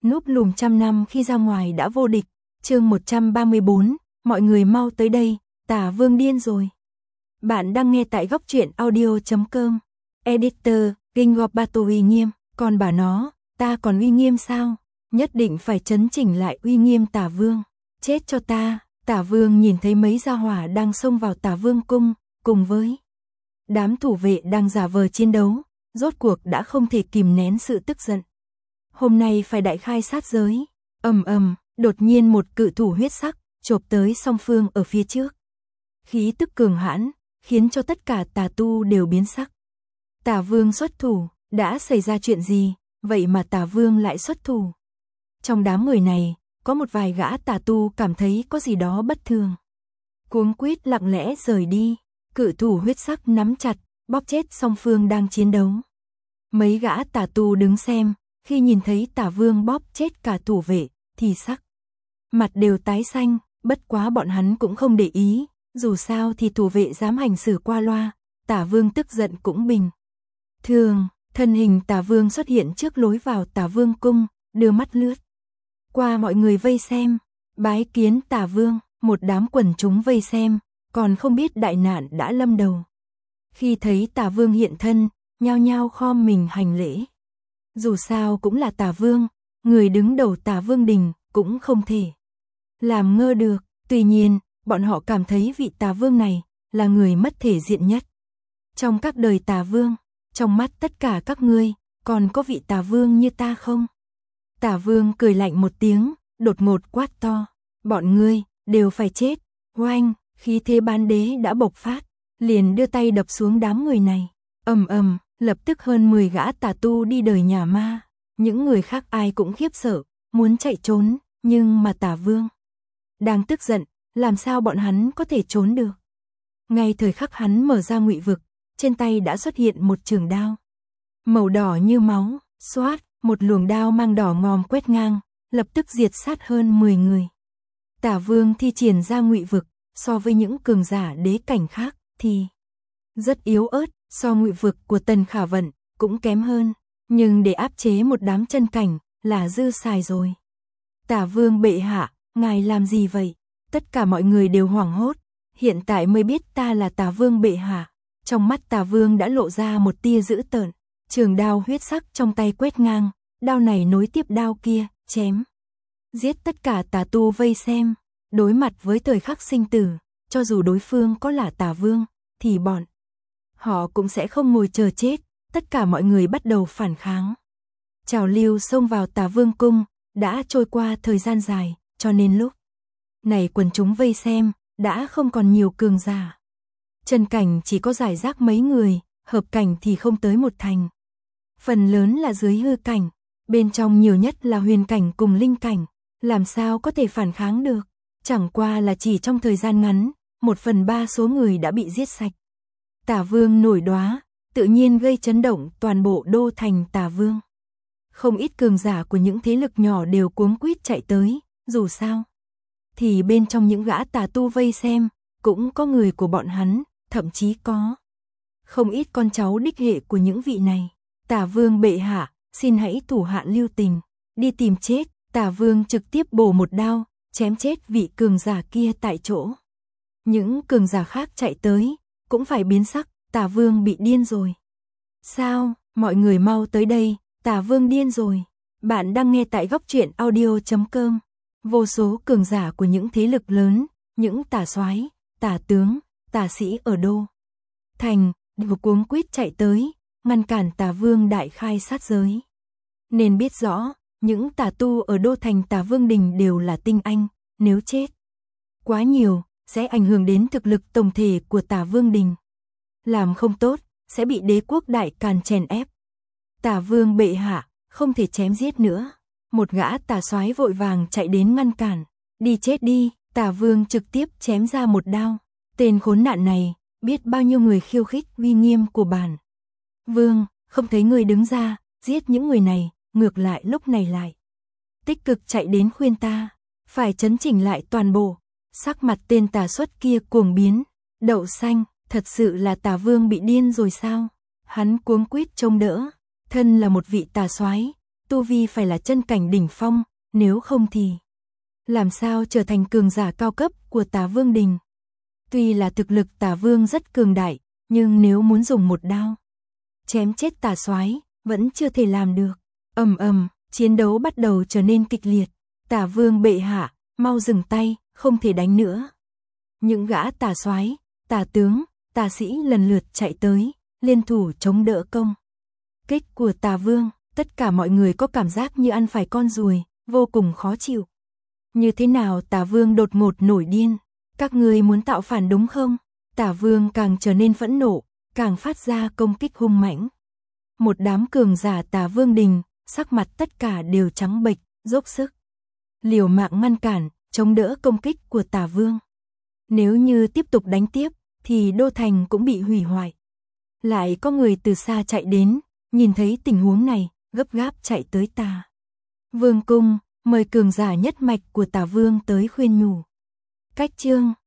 Núp lùm trăm năm khi ra ngoài đã vô địch. Chương 134, mọi người mau tới đây, Tả Vương điên rồi. Bạn đang nghe tại góc truyện audio.com. Editor, King of Battle uy nghiêm, còn bảo nó, ta còn uy nghiêm sao? Nhất định phải chấn chỉnh lại uy nghiêm Tả Vương. Chết cho ta. Tả Vương nhìn thấy mấy gia hỏa đang xông vào Tả Vương cung, cùng với đám thủ vệ đang giả vờ chiến đấu, rốt cuộc đã không thể kìm nén sự tức giận. Hôm nay phải đại khai sát giới. Đột nhiên một cự thủ huyết sắc chộp tới song phương ở phía trước. Khí tức cường hãn, khiến cho tất cả tà tu đều biến sắc. Tả Vương xuất thủ, đã xảy ra chuyện gì, vậy mà Tả Vương lại xuất thủ? Trong đám người này, có một vài gã tà tu cảm thấy có gì đó bất thường. Cuống quýt lặng lẽ rời đi, cự thủ huyết sắc nắm chặt, bóp chết song phương đang chiến đấu. Mấy gã tà tu đứng xem, khi nhìn thấy Tả Vương bóp chết cả thủ vệ, thì sắc mặt đều tái xanh, bất quá bọn hắn cũng không để ý, dù sao thì thủ vệ dám hành xử qua loa, Tả Vương tức giận cũng bình thường. Thân hình Tả Vương xuất hiện trước lối vào Tả Vương cung, đưa mắt lướt qua mọi người vây xem, bái kiến Tả Vương. Một đám quần chúng vây xem, còn không biết đại nạn đã lâm đầu. Khi thấy Tả Vương hiện thân, nhao nhao khom mình hành lễ. Dù sao cũng là Tả Vương, người đứng đầu Tả Vương đình cũng không thể làm ngơ được. Tuy nhiên, bọn họ cảm thấy vị Tả Vương này là người mất thể diện nhất trong các đời Tả Vương. Trong mắt tất cả các ngươi, còn có vị Tả Vương như ta không? Tả Vương cười lạnh một tiếng, đột ngột quát to, bọn ngươi đều phải chết. Oanh, khí thế bán đế đã bộc phát, liền đưa tay đập xuống đám người này. Lập tức hơn 10 gã tà tu đi đời nhà ma. Những người khác ai cũng khiếp sợ, muốn chạy trốn, nhưng mà Tả Vương đang tức giận, làm sao bọn hắn có thể trốn được? Ngay thời khắc hắn mở ra ngụy vực, trên tay đã xuất hiện một trường đao màu đỏ như máu, xoát, một luồng đao mang đỏ ngòm quét ngang, lập tức diệt sát hơn 10 người. Tả Vương thi triển ra ngụy vực, so với những cường giả đế cảnh khác thì rất yếu ớt, so ngụy vực của Tần Khả Vận cũng kém hơn, nhưng để áp chế một đám chân cảnh là dư xài rồi. Tả Vương bệ hạ, ngài làm gì vậy? Tất cả mọi người đều hoảng hốt, hiện tại mới biết ta là Tả Vương bệ hạ. Trong mắt Tả Vương đã lộ ra một tia dữ tợn, trường đao huyết sắc trong tay quét ngang, đao này nối tiếp đao kia, chém giết tất cả tà tu vây xem. Đối mặt với thời khắc sinh tử, cho dù đối phương có là Tả Vương, thì bọn họ cũng sẽ không ngồi chờ chết. Tất cả mọi người bắt đầu phản kháng. Trào lưu xông vào Tả Vương cung, đã trôi qua thời gian dài, cho nên lúc này quần chúng vây xem, đã không còn nhiều cường giả. Chân cảnh chỉ có rải rác mấy người, hợp cảnh thì không tới một thành. Phần lớn là dưới hư cảnh, bên trong nhiều nhất là huyền cảnh cùng linh cảnh, làm sao có thể phản kháng được. Chẳng qua là chỉ trong thời gian ngắn, 1/3 số người đã bị giết sạch. Tả Vương nổi đoá, tự nhiên gây chấn động toàn bộ đô thành Tả Vương. Không ít cường giả của những thế lực nhỏ đều cuống quýt chạy tới, dù sao thì bên trong những gã tà tu vây xem, cũng có người của bọn hắn, thậm chí có không ít con cháu đích hệ của những vị này. Tả Vương bệ hạ, xin hãy thủ hạ lưu tình, đi tìm chết. Tả Vương trực tiếp bổ một đao, chém chết vị cường giả kia tại chỗ. Những cường giả khác chạy tới, cũng phải biến sắc, Tả Vương bị điên rồi. Sao, mọi người mau tới đây, Tả Vương điên rồi. Bạn đang nghe tại góc truyện audio.com. Vô số cường giả của những thế lực lớn, những tả soái, tả tướng, tả sĩ ở đô thành, đều cuống quýt chạy tới, ngăn cản Tả Vương đại khai sát giới. Nên biết rõ, những tà tu ở đô thành Tả Vương đình đều là tinh anh, nếu chết quá nhiều, sẽ ảnh hưởng đến thực lực tổng thể của Tả Vương đình. Làm không tốt, sẽ bị đế quốc đại càn chèn ép. Tả Vương bệ hạ, không thể chém giết nữa. Một gã tà soái vội vàng chạy đến ngăn cản. Đi chết đi. Tả Vương trực tiếp chém ra một đao. Tên khốn nạn này, biết bao nhiêu người khiêu khích uy nghiêm của bản Vương, không thấy người đứng ra, giết những người này, ngược lại lúc này lại tích cực chạy đến khuyên ta, phải chấn chỉnh lại toàn bộ. Sắc mặt tên tà xuất kia cuồng biến, đậu xanh, thật sự là Tả Vương bị điên rồi sao? Hắn cuống quýt trông đỡ, thân là một vị tà soái, tu vi phải là chân cảnh đỉnh phong, nếu không thì làm sao trở thành cường giả cao cấp của Tả Vương Đình. Tuy là thực lực Tả Vương rất cường đại, nhưng nếu muốn dùng một đao chém chết Tả Soái, vẫn chưa thể làm được. Ầm ầm, chiến đấu bắt đầu trở nên kịch liệt. Tả Vương bệ hạ, mau dừng tay, không thể đánh nữa. Những gã Tả Soái, Tả tướng, Tả sĩ lần lượt chạy tới, liên thủ chống đỡ công kích của Tả Vương. Tất cả mọi người có cảm giác như ăn phải con ruồi, vô cùng khó chịu. Như thế nào Tả Vương đột ngột nổi điên? Các ngươi muốn tạo phản đúng không? Tả Vương càng trở nên phẫn nộ, càng phát ra công kích hung mãnh. Một đám cường giả Tả Vương Đình, sắc mặt tất cả đều trắng bệch, dốc sức liều mạng ngăn cản, chống đỡ công kích của Tả Vương. Nếu như tiếp tục đánh tiếp, thì đô thành cũng bị hủy hoại. Lại có người từ xa chạy đến, nhìn thấy tình huống này, gấp gáp chạy tới Tả Vương cung, mời cường giả nhất mạch của Tả Vương tới khuyên nhủ. Cách chương